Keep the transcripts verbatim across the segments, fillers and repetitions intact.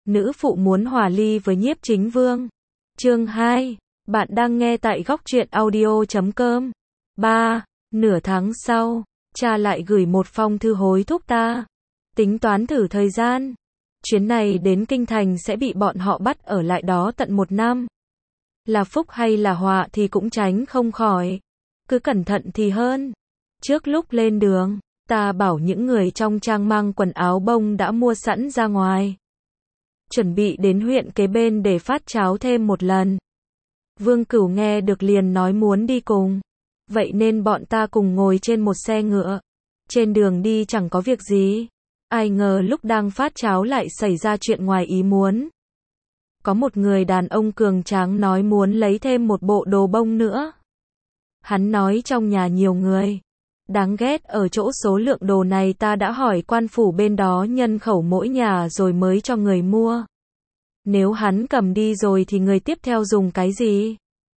nữ phụ muốn hòa ly với Nhiếp Chính Vương. Chương hai. Bạn đang nghe tại góc truyện audio chấm com. ba. Nửa tháng sau, cha lại gửi một phong thư hối thúc ta. Tính toán thử thời gian. Chuyến này đến Kinh Thành sẽ bị bọn họ bắt ở lại đó tận một năm. Là phúc hay là họa thì cũng tránh không khỏi. Cứ cẩn thận thì hơn. Trước lúc lên đường, ta bảo những người trong trang mang quần áo bông đã mua sẵn ra ngoài. Chuẩn bị đến huyện kế bên để phát cháo thêm một lần. Vương Cửu nghe được liền nói muốn đi cùng. Vậy nên bọn ta cùng ngồi trên một xe ngựa. Trên đường đi chẳng có việc gì. Ai ngờ lúc đang phát cháo lại xảy ra chuyện ngoài ý muốn. Có một người đàn ông cường tráng nói muốn lấy thêm một bộ đồ bông nữa. Hắn nói trong nhà nhiều người. Đáng ghét ở chỗ số lượng đồ này ta đã hỏi quan phủ bên đó nhân khẩu mỗi nhà rồi mới cho người mua. Nếu hắn cầm đi rồi thì người tiếp theo dùng cái gì?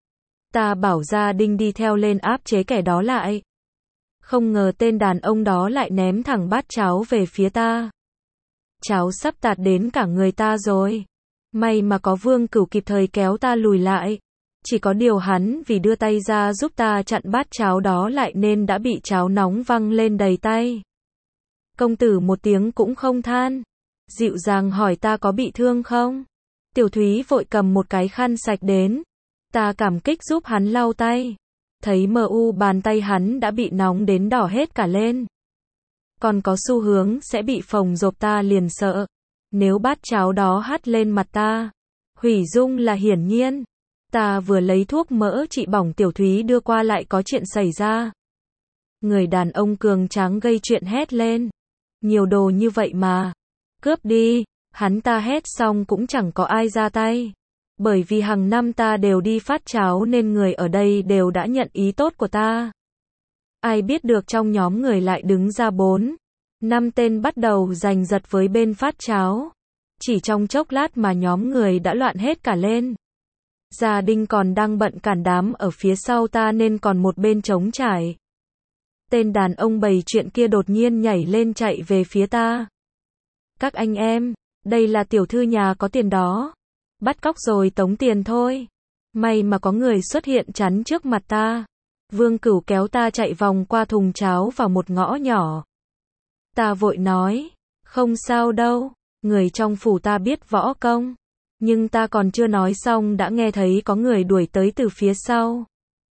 Ta bảo gia đình đi theo lên áp chế kẻ đó lại. Không ngờ tên đàn ông đó lại ném thẳng bát cháo về phía ta. Cháo sắp tạt đến cả người ta rồi. May mà có Vương Cửu kịp thời kéo ta lùi lại. Chỉ có điều hắn vì đưa tay ra giúp ta chặn bát cháo đó lại nên đã bị cháo nóng văng lên đầy tay. Công tử một tiếng cũng không than. Dịu dàng hỏi ta có bị thương không? Tiểu Thúy vội cầm một cái khăn sạch đến. Ta cảm kích giúp hắn lau tay. Thấy mờ u bàn tay hắn đã bị nóng đến đỏ hết cả lên. Còn có xu hướng sẽ bị phồng rộp, ta liền sợ. Nếu bát cháo đó hắt lên mặt ta, hủy dung là hiển nhiên. Ta vừa lấy thuốc mỡ trị bỏng Tiểu Thúy đưa qua lại có chuyện xảy ra. Người đàn ông cường tráng gây chuyện hét lên. Nhiều đồ như vậy mà. Cướp đi. Hắn ta hét xong cũng chẳng có ai ra tay. Bởi vì hàng năm ta đều đi phát cháo nên người ở đây đều đã nhận ý tốt của ta. Ai biết được trong nhóm người lại đứng ra bốn, năm tên bắt đầu giành giật với bên phát cháo. Chỉ trong chốc lát mà nhóm người đã loạn hết cả lên. Gia đình còn đang bận cản đám ở phía sau ta nên còn một bên trống trải. Tên đàn ông bày chuyện kia đột nhiên nhảy lên chạy về phía ta. Các anh em, đây là tiểu thư nhà có tiền đó. Bắt cóc rồi tống tiền thôi. May mà có người xuất hiện chắn trước mặt ta. Vương Cửu kéo ta chạy vòng qua thùng cháo vào một ngõ nhỏ. Ta vội nói, không sao đâu, người trong phủ ta biết võ công. Nhưng ta còn chưa nói xong đã nghe thấy có người đuổi tới từ phía sau.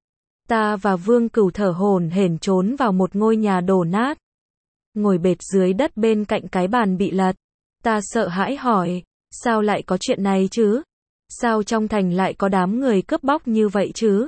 Ta và Vương Cửu thở hổn hển trốn vào một ngôi nhà đổ nát. Ngồi bệt dưới đất bên cạnh cái bàn bị lật. Ta sợ hãi hỏi, sao lại có chuyện này chứ? Sao trong thành lại có đám người cướp bóc như vậy chứ?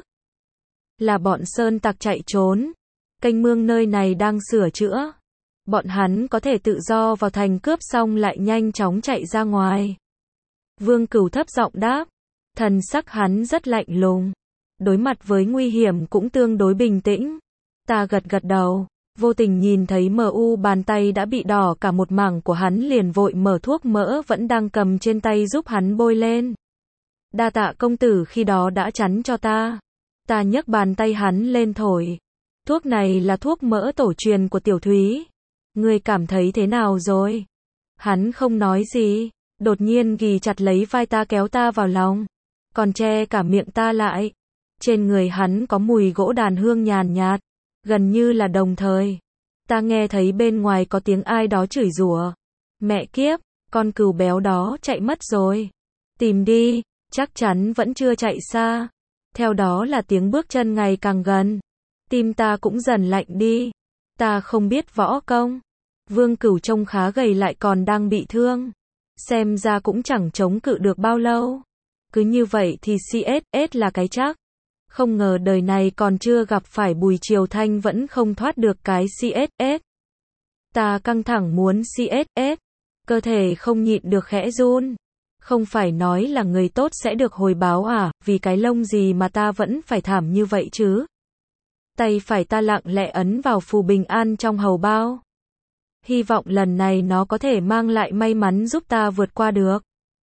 Là bọn sơn tặc chạy trốn. Kênh mương nơi này đang sửa chữa. Bọn hắn có thể tự do vào thành cướp xong lại nhanh chóng chạy ra ngoài. Vương Cửu thấp giọng đáp. Thần sắc hắn rất lạnh lùng. Đối mặt với nguy hiểm cũng tương đối bình tĩnh. Ta gật gật đầu. Vô tình nhìn thấy mờ u bàn tay đã bị đỏ cả một mảng của hắn liền vội mở thuốc mỡ vẫn đang cầm trên tay giúp hắn bôi lên. Đa tạ công tử khi đó đã chắn cho ta. Ta nhấc bàn tay hắn lên thổi. Thuốc này là thuốc mỡ tổ truyền của Tiểu Thúy. Ngươi cảm thấy thế nào rồi? Hắn không nói gì. Đột nhiên ghì chặt lấy vai ta kéo ta vào lòng. Còn che cả miệng ta lại. Trên người hắn có mùi gỗ đàn hương nhàn nhạt. Gần như là đồng thời. Ta nghe thấy bên ngoài có tiếng ai đó chửi rủa. Mẹ kiếp, con cừu béo đó chạy mất rồi. Tìm đi, chắc chắn vẫn chưa chạy xa. Theo đó là tiếng bước chân ngày càng gần. Tim ta cũng dần lạnh đi. Ta không biết võ công. Vương Cửu trông khá gầy lại còn đang bị thương. Xem ra cũng chẳng chống cự được bao lâu. Cứ như vậy thì xê ét ét là cái chắc. Không ngờ đời này còn chưa gặp phải Bùi Triều Thanh vẫn không thoát được cái xê ét ét. Ta căng thẳng muốn xê ét ét. Cơ thể không nhịn được khẽ run. Không phải nói là người tốt sẽ được hồi báo à, vì cái lông gì mà ta vẫn phải thảm như vậy chứ. Tay phải ta lặng lẽ ấn vào phù bình an trong hầu bao. Hy vọng lần này nó có thể mang lại may mắn giúp ta vượt qua được.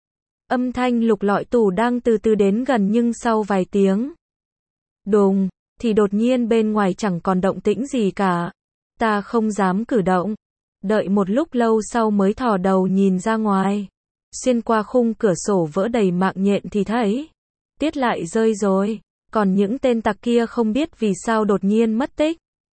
Âm thanh lục lọi tủ đang từ từ đến gần nhưng sau vài tiếng. Đùng, thì đột nhiên bên ngoài chẳng còn động tĩnh gì cả. Ta không dám cử động. Đợi một lúc lâu sau mới thò đầu nhìn ra ngoài. xuyên qua khung cửa sổ vỡ đầy mạng nhện thì thấy, tiết lại rơi rồi, còn những tên tặc kia không biết vì sao đột nhiên mất tích.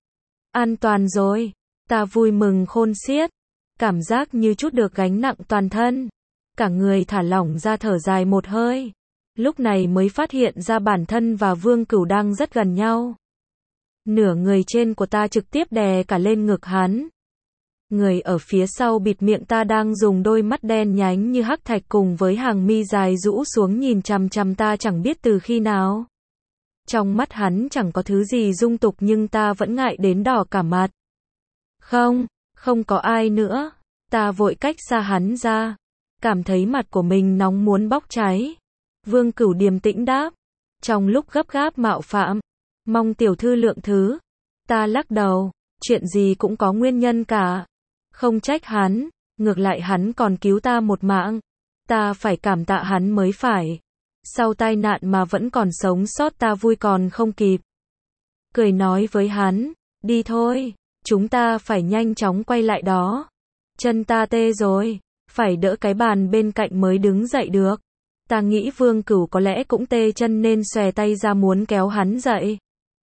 An toàn rồi, ta vui mừng khôn xiết, cảm giác như chút được gánh nặng toàn thân, cả người thả lỏng ra thở dài một hơi, lúc này mới phát hiện ra bản thân và Vương Cửu đang rất gần nhau. Nửa người trên của ta trực tiếp đè cả lên ngực hắn. Người ở phía sau bịt miệng ta đang dùng đôi mắt đen nhánh như hắc thạch cùng với hàng mi dài rũ xuống nhìn chằm chằm ta chẳng biết từ khi nào. Trong mắt hắn chẳng có thứ gì dung tục nhưng ta vẫn ngại đến đỏ cả mặt. Không, không có ai nữa. Ta vội cách xa hắn ra. Cảm thấy mặt của mình nóng muốn bốc cháy. Vương Cửu điềm tĩnh đáp. Trong lúc gấp gáp mạo phạm, mong tiểu thư lượng thứ. Ta lắc đầu. Chuyện gì cũng có nguyên nhân cả. Không trách hắn. Ngược lại hắn còn cứu ta một mạng. Ta phải cảm tạ hắn mới phải. Sau tai nạn mà vẫn còn sống sót ta vui còn không kịp. Cười nói với hắn, đi thôi, chúng ta phải nhanh chóng quay lại đó. Chân ta tê rồi, phải đỡ cái bàn bên cạnh mới đứng dậy được. Ta nghĩ Vương Cửu có lẽ cũng tê chân nên xòe tay ra muốn kéo hắn dậy.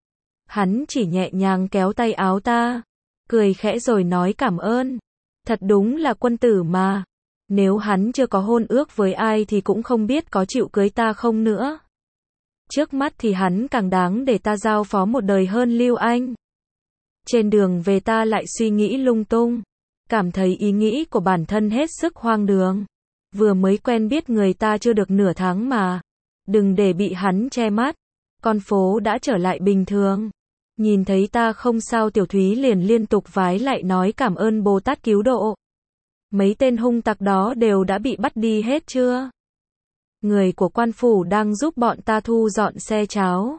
Hắn chỉ nhẹ nhàng kéo tay áo ta, cười khẽ rồi nói cảm ơn. Thật đúng là quân tử mà. Nếu hắn chưa có hôn ước với ai thì cũng không biết có chịu cưới ta không nữa. Trước mắt thì hắn càng đáng để ta giao phó một đời hơn Lưu Anh. Trên đường về ta lại suy nghĩ lung tung. Cảm thấy ý nghĩ của bản thân hết sức hoang đường. Vừa mới quen biết người ta chưa được nửa tháng mà. Đừng để bị hắn che mắt. Con phố đã trở lại bình thường. Nhìn thấy ta không sao Tiểu Thúy liền liên tục vái lại nói cảm ơn Bồ Tát cứu độ. Mấy tên hung tặc đó đều đã bị bắt đi hết chưa? Người của quan phủ đang giúp bọn ta thu dọn xe cháo.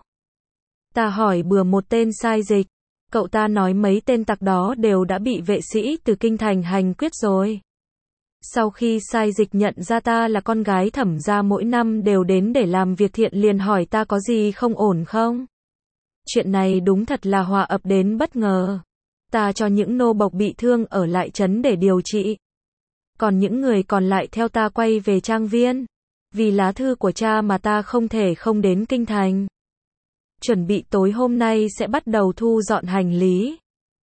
Ta hỏi bừa một tên sai dịch. Cậu ta nói mấy tên tặc đó đều đã bị vệ sĩ từ kinh thành hành quyết rồi. Sau khi sai dịch nhận ra ta là con gái Thẩm gia mỗi năm đều đến để làm việc thiện liền hỏi ta có gì không ổn không? Chuyện này đúng thật là họa ập đến bất ngờ. Ta cho những nô bộc bị thương ở lại trấn để điều trị. Còn những người còn lại theo ta quay về trang viên. Vì lá thư của cha mà ta không thể không đến kinh thành. Chuẩn bị tối hôm nay sẽ bắt đầu thu dọn hành lý.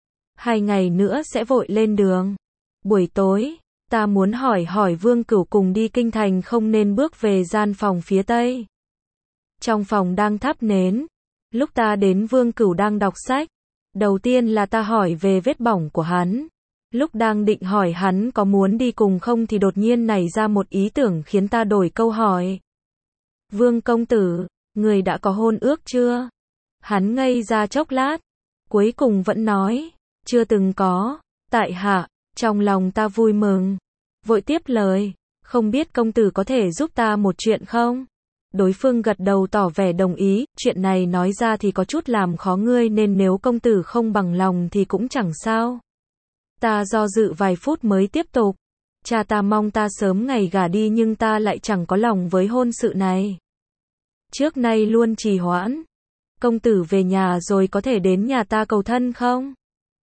Hai ngày nữa sẽ vội lên đường. Buổi tối, ta muốn hỏi hỏi Vương Cửu cùng đi kinh thành không nên bước về gian phòng phía tây. Trong phòng đang thắp nến. Lúc ta đến Vương Cửu đang đọc sách. Đầu tiên là ta hỏi về vết bỏng của hắn. Lúc đang định hỏi hắn có muốn đi cùng không thì đột nhiên nảy ra một ý tưởng khiến ta đổi câu hỏi. Vương công tử, người đã có hôn ước chưa? Hắn ngây ra chốc lát. Cuối cùng vẫn nói, chưa từng có. Tại hạ, trong lòng ta vui mừng. Vội tiếp lời, không biết công tử có thể giúp ta một chuyện không? Đối phương gật đầu tỏ vẻ đồng ý, chuyện này nói ra thì có chút làm khó ngươi nên nếu công tử không bằng lòng thì cũng chẳng sao. Ta do dự vài phút mới tiếp tục. Cha ta mong ta sớm ngày gả đi nhưng ta lại chẳng có lòng với hôn sự này. Trước nay luôn trì hoãn. Công tử về nhà rồi có thể đến nhà ta cầu thân không?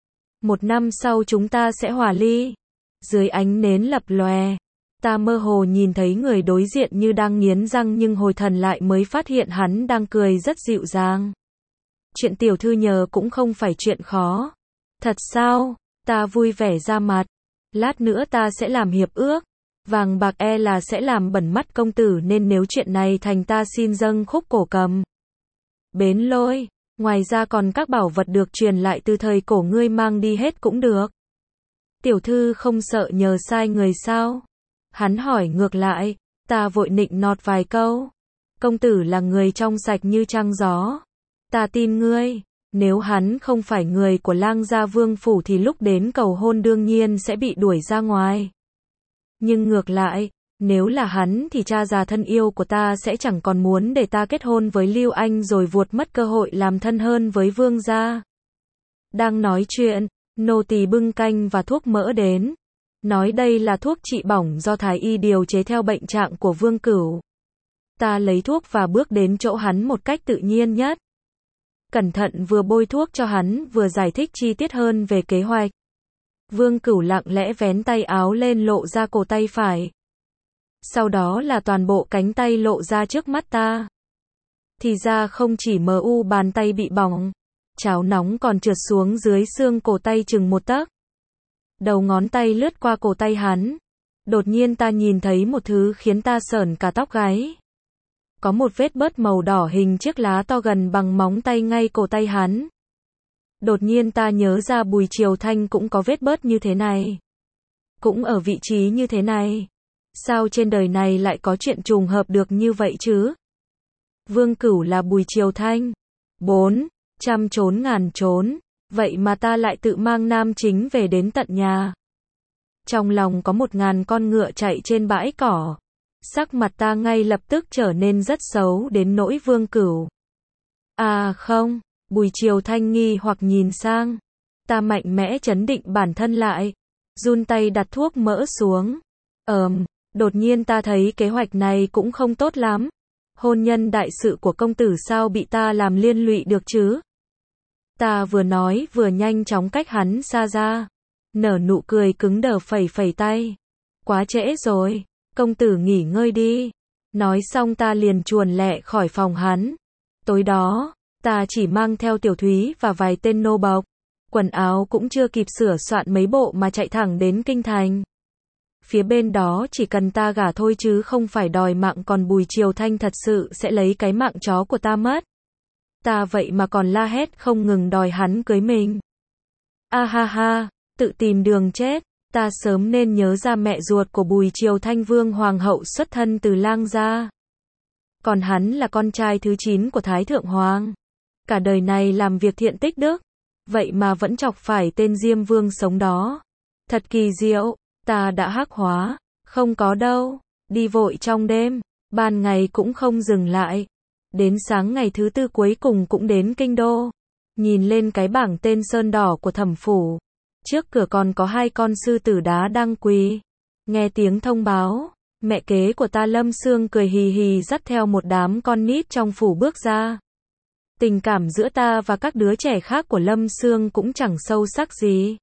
Một năm sau chúng ta sẽ hòa ly. Dưới ánh nến lập lòe. Ta mơ hồ nhìn thấy người đối diện như đang nghiến răng nhưng hồi thần lại mới phát hiện hắn đang cười rất dịu dàng. Chuyện tiểu thư nhờ cũng không phải chuyện khó. Thật sao? Ta vui vẻ ra mặt. Lát nữa ta sẽ làm hiệp ước. Vàng bạc e là sẽ làm bẩn mắt công tử nên nếu chuyện này thành ta xin dâng khúc cổ cầm. Bến lôi. Ngoài ra còn các bảo vật được truyền lại từ thời cổ ngươi mang đi hết cũng được. Tiểu thư không sợ nhờ sai người sao? Hắn hỏi ngược lại. Ta vội nịnh nọt vài câu. Công tử là người trong sạch như trăng gió. Ta tin ngươi. Nếu hắn không phải người của Lang gia Vương phủ thì lúc đến cầu hôn đương nhiên sẽ bị đuổi ra ngoài. Nhưng ngược lại, nếu là hắn thì cha già thân yêu của ta sẽ chẳng còn muốn để ta kết hôn với Lưu Anh rồi vuột mất cơ hội làm thân hơn với Vương gia. Đang nói chuyện, nô tỳ bưng canh và thuốc mỡ đến. Nói đây là thuốc trị bỏng do thái y điều chế theo bệnh trạng của Vương Cửu. Ta lấy thuốc và bước đến chỗ hắn một cách tự nhiên nhất. Cẩn thận vừa bôi thuốc cho hắn vừa giải thích chi tiết hơn về kế hoạch. Vương Cửu lặng lẽ vén tay áo lên lộ ra cổ tay phải. sau đó là toàn bộ cánh tay lộ ra trước mắt ta. Thì ra không chỉ mờ u bàn tay bị bỏng, cháo nóng còn trượt xuống dưới xương cổ tay chừng một tấc. Đầu ngón tay lướt qua cổ tay hắn. Đột nhiên ta nhìn thấy một thứ khiến ta sởn cả tóc gáy. Có một vết bớt màu đỏ hình chiếc lá to gần bằng móng tay ngay cổ tay hắn. Đột nhiên ta nhớ ra Bùi Triều Thanh cũng có vết bớt như thế này. Cũng ở vị trí như thế này. Sao trên đời này lại có chuyện trùng hợp được như vậy chứ? Vương Cửu là Bùi Triều Thanh. Bốn. Trăm trốn ngàn trốn. Vậy mà ta lại tự mang nam chính về đến tận nhà. Trong lòng có một ngàn con ngựa chạy trên bãi cỏ. Sắc mặt ta ngay lập tức trở nên rất xấu đến nỗi Vương Cửu. À không, Bùi Triều Thanh nghi hoặc nhìn sang. Ta mạnh mẽ trấn định bản thân lại. Run tay đặt thuốc mỡ xuống. Ờm, đột nhiên ta thấy kế hoạch này cũng không tốt lắm. Hôn nhân đại sự của công tử sao bị ta làm liên lụy được chứ? Ta vừa nói vừa nhanh chóng cách hắn xa ra. Nở nụ cười cứng đờ phẩy phẩy tay. Quá trễ rồi, công tử nghỉ ngơi đi. Nói xong ta liền chuồn lẹ khỏi phòng hắn. Tối đó, ta chỉ mang theo Tiểu Thúy và vài tên nô bộc. Quần áo cũng chưa kịp sửa soạn mấy bộ mà chạy thẳng đến kinh thành. Phía bên đó chỉ cần ta gả thôi chứ không phải đòi mạng, còn Bùi Triều Thanh thật sự sẽ lấy cái mạng chó của ta mất. Ta vậy mà còn la hét không ngừng đòi hắn cưới mình. A ha ha, tự tìm đường chết. Ta sớm nên nhớ ra mẹ ruột của Bùi Triều Thanh Vương Hoàng hậu xuất thân từ Lang gia. Còn hắn là con trai thứ chín của Thái Thượng Hoàng. Cả đời này làm việc thiện tích đức. Vậy mà vẫn chọc phải tên Diêm Vương sống đó. Thật kỳ diệu, ta đã hắc hóa. Không có đâu, đi vội trong đêm, ban ngày cũng không dừng lại. Đến sáng ngày thứ tư cuối cùng cũng đến kinh đô. Nhìn lên cái bảng tên sơn đỏ của thẩm phủ. Trước cửa còn có hai con sư tử đá đang quỳ. Nghe tiếng thông báo, mẹ kế của ta Lâm Sương cười hì hì dắt theo một đám con nít trong phủ bước ra. Tình cảm giữa ta và các đứa trẻ khác của Lâm Sương cũng chẳng sâu sắc gì.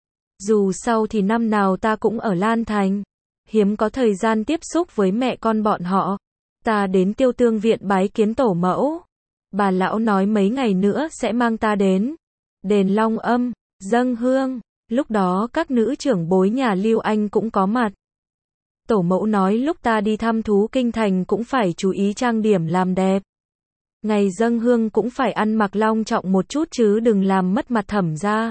Dù sau thì năm nào ta cũng ở Lan Thành, hiếm có thời gian tiếp xúc với mẹ con bọn họ. Ta đến Tiêu Tương viện bái kiến tổ mẫu. Bà lão nói mấy ngày nữa sẽ mang ta đến đền Long Âm, dâng hương. Lúc đó các nữ trưởng bối nhà Lưu Anh cũng có mặt. Tổ mẫu nói lúc ta đi thăm thú kinh thành cũng phải chú ý trang điểm làm đẹp. Ngày dâng hương cũng phải ăn mặc long trọng một chút chứ đừng làm mất mặt thẩm gia.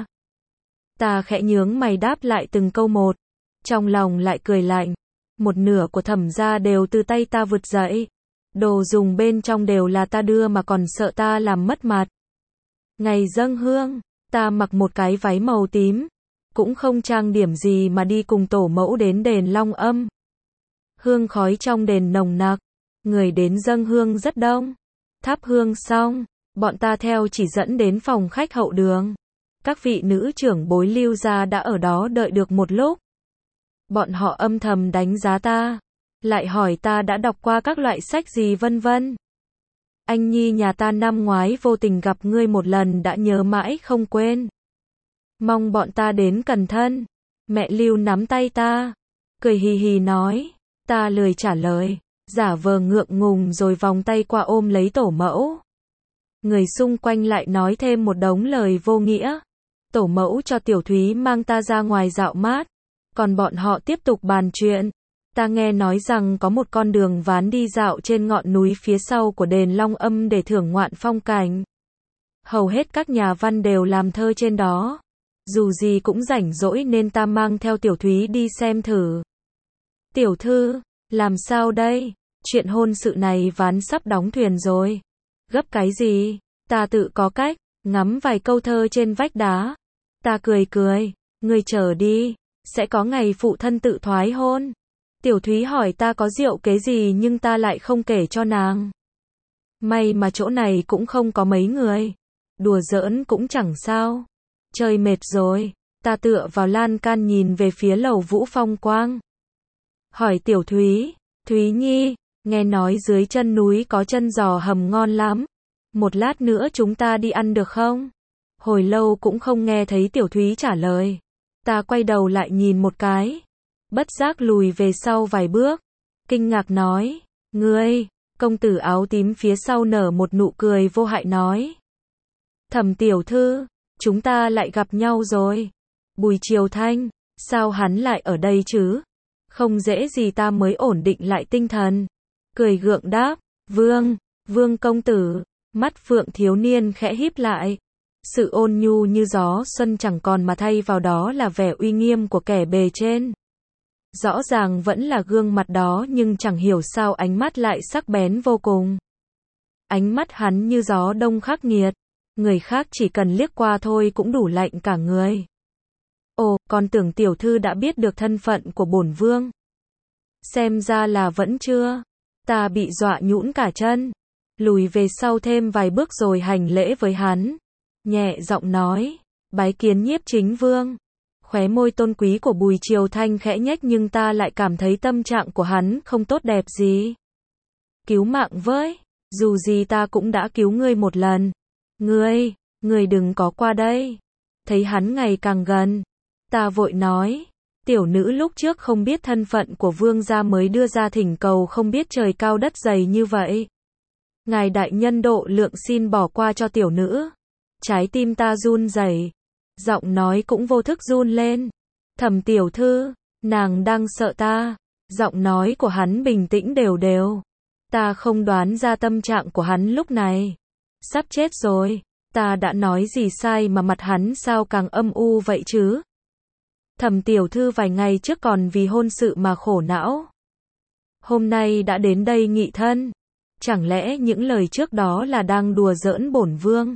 Ta khẽ nhướng mày đáp lại từng câu một. Trong lòng lại cười lạnh. Một nửa của thẩm gia đều từ tay ta vượt dậy. Đồ dùng bên trong đều là ta đưa mà còn sợ ta làm mất mặt. Ngày dâng hương, ta mặc một cái váy màu tím. Cũng không trang điểm gì mà đi cùng tổ mẫu đến đền Long Âm. Hương khói trong đền nồng nặc. Người đến dâng hương rất đông. Thắp hương xong, bọn ta theo chỉ dẫn đến phòng khách hậu đường. Các vị nữ trưởng bối Lưu gia đã ở đó đợi được một lúc. Bọn họ âm thầm đánh giá ta. Lại hỏi ta đã đọc qua các loại sách gì vân vân. Anh nhi nhà ta năm ngoái vô tình gặp ngươi một lần đã nhớ mãi không quên. Mong bọn ta đến cẩn thận. Mẹ Lưu nắm tay ta. Cười hì hì nói. Ta lười trả lời. Giả vờ ngượng ngùng rồi vòng tay qua ôm lấy tổ mẫu. Người xung quanh lại nói thêm một đống lời vô nghĩa. Tổ mẫu cho Tiểu Thúy mang ta ra ngoài dạo mát. Còn bọn họ tiếp tục bàn chuyện. Ta nghe nói rằng có một con đường ván đi dạo trên ngọn núi phía sau của đền Long Âm để thưởng ngoạn phong cảnh. Hầu hết các nhà văn đều làm thơ trên đó. Dù gì cũng rảnh rỗi nên ta mang theo Tiểu Thúy đi xem thử. Tiểu thư, làm sao đây? Chuyện hôn sự này ván sắp đóng thuyền rồi. Gấp cái gì? Ta tự có cách. Ngắm vài câu thơ trên vách đá. Ta cười cười. Ngươi chờ đi. Sẽ có ngày phụ thân tự thoái hôn. Tiểu Thúy hỏi ta có diệu kế gì nhưng ta lại không kể cho nàng. May mà chỗ này cũng không có mấy người. Đùa giỡn cũng chẳng sao. Chơi mệt rồi. Ta tựa vào lan can nhìn về phía lầu Vũ Phong Quang. Hỏi Tiểu Thúy. Thúy Nhi, nghe nói dưới chân núi có chân giò hầm ngon lắm. Một lát nữa chúng ta đi ăn được không? Hồi lâu cũng không nghe thấy Tiểu Thúy trả lời. Ta quay đầu lại nhìn một cái. Bất giác lùi về sau vài bước. kinh ngạc nói, ngươi, công tử áo tím phía sau nở một nụ cười vô hại nói. Thẩm tiểu thư, chúng ta lại gặp nhau rồi. Bùi Triều Thanh, sao hắn lại ở đây chứ? Không dễ gì ta mới ổn định lại tinh thần. Cười gượng đáp, Vương, Vương công tử, mắt phượng thiếu niên khẽ híp lại. Sự ôn nhu như gió xuân chẳng còn mà thay vào đó là vẻ uy nghiêm của kẻ bề trên. Rõ ràng vẫn là gương mặt đó nhưng chẳng hiểu sao ánh mắt lại sắc bén vô cùng. Ánh mắt hắn như gió đông khắc nghiệt, người khác chỉ cần liếc qua thôi cũng đủ lạnh cả người. Ồ, còn tưởng tiểu thư đã biết được thân phận của bổn vương. Xem ra là vẫn chưa. Ta bị dọa nhũn cả chân, lùi về sau thêm vài bước rồi hành lễ với hắn, nhẹ giọng nói, bái kiến nhiếp chính vương. Khóe môi tôn quý của Bùi Triều Thanh khẽ nhếch nhưng ta lại cảm thấy tâm trạng của hắn không tốt đẹp gì. Cứu mạng với, dù gì ta cũng đã cứu ngươi một lần. Ngươi, ngươi đừng có qua đây. Thấy hắn ngày càng gần, ta vội nói, tiểu nữ lúc trước không biết thân phận của vương gia mới đưa ra thỉnh cầu không biết trời cao đất dày như vậy. Ngài đại nhân độ lượng xin bỏ qua cho tiểu nữ. Trái tim ta run rẩy, giọng nói cũng vô thức run lên. Thẩm tiểu thư, nàng đang sợ ta. Giọng nói của hắn bình tĩnh đều đều. Ta không đoán ra tâm trạng của hắn lúc này. Sắp chết rồi, ta đã nói gì sai mà mặt hắn sao càng âm u vậy chứ? Thẩm tiểu thư vài ngày trước còn vì hôn sự mà khổ não. Hôm nay đã đến đây nghị thân. Chẳng lẽ những lời trước đó là đang đùa giỡn bổn vương?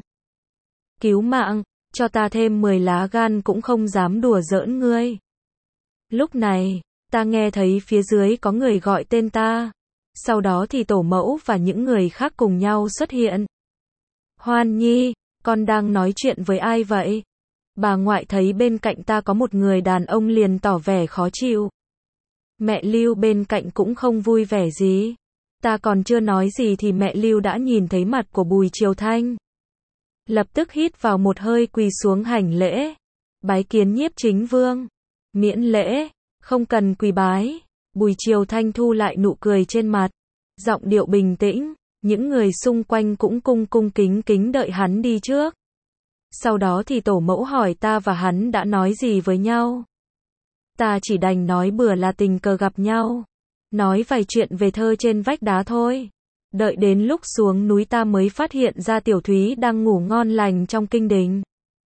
Cứu mạng, cho ta thêm mười lá gan cũng không dám đùa giỡn ngươi. Lúc này, ta nghe thấy phía dưới có người gọi tên ta. Sau đó thì tổ mẫu và những người khác cùng nhau xuất hiện. Hoan Nhi, con đang nói chuyện với ai vậy? Bà ngoại thấy bên cạnh ta có một người đàn ông liền tỏ vẻ khó chịu. Mẹ Lưu bên cạnh cũng không vui vẻ gì. Ta còn chưa nói gì thì mẹ Lưu đã nhìn thấy mặt của Bùi Triều Thanh. Lập tức hít vào một hơi quỳ xuống hành lễ. Bái kiến nhiếp chính vương. Miễn lễ, không cần quỳ bái. Bùi Triều Thanh thu lại nụ cười trên mặt. Giọng điệu bình tĩnh, những người xung quanh cũng cung cung kính kính đợi hắn đi trước. Sau đó thì tổ mẫu hỏi ta và hắn đã nói gì với nhau. Ta chỉ đành nói bừa là tình cờ gặp nhau. Nói vài chuyện về thơ trên vách đá thôi. Đợi đến lúc xuống núi ta mới phát hiện ra Tiểu Thúy đang ngủ ngon lành trong kinh đình.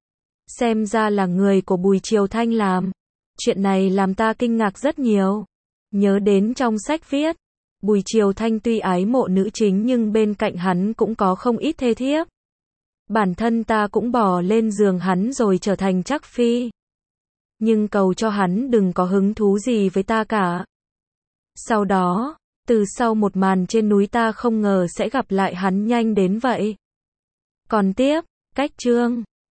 Xem ra là người của Bùi Triều Thanh làm. Chuyện này làm ta kinh ngạc rất nhiều. Nhớ đến trong sách viết, Bùi Triều Thanh tuy ái mộ nữ chính nhưng bên cạnh hắn cũng có không ít thê thiếp. Bản thân ta cũng bò lên giường hắn rồi trở thành trắc phi. Nhưng cầu cho hắn đừng có hứng thú gì với ta cả. Sau đó, từ sau một màn trên núi ta không ngờ sẽ gặp lại hắn nhanh đến vậy. Còn tiếp, cách chương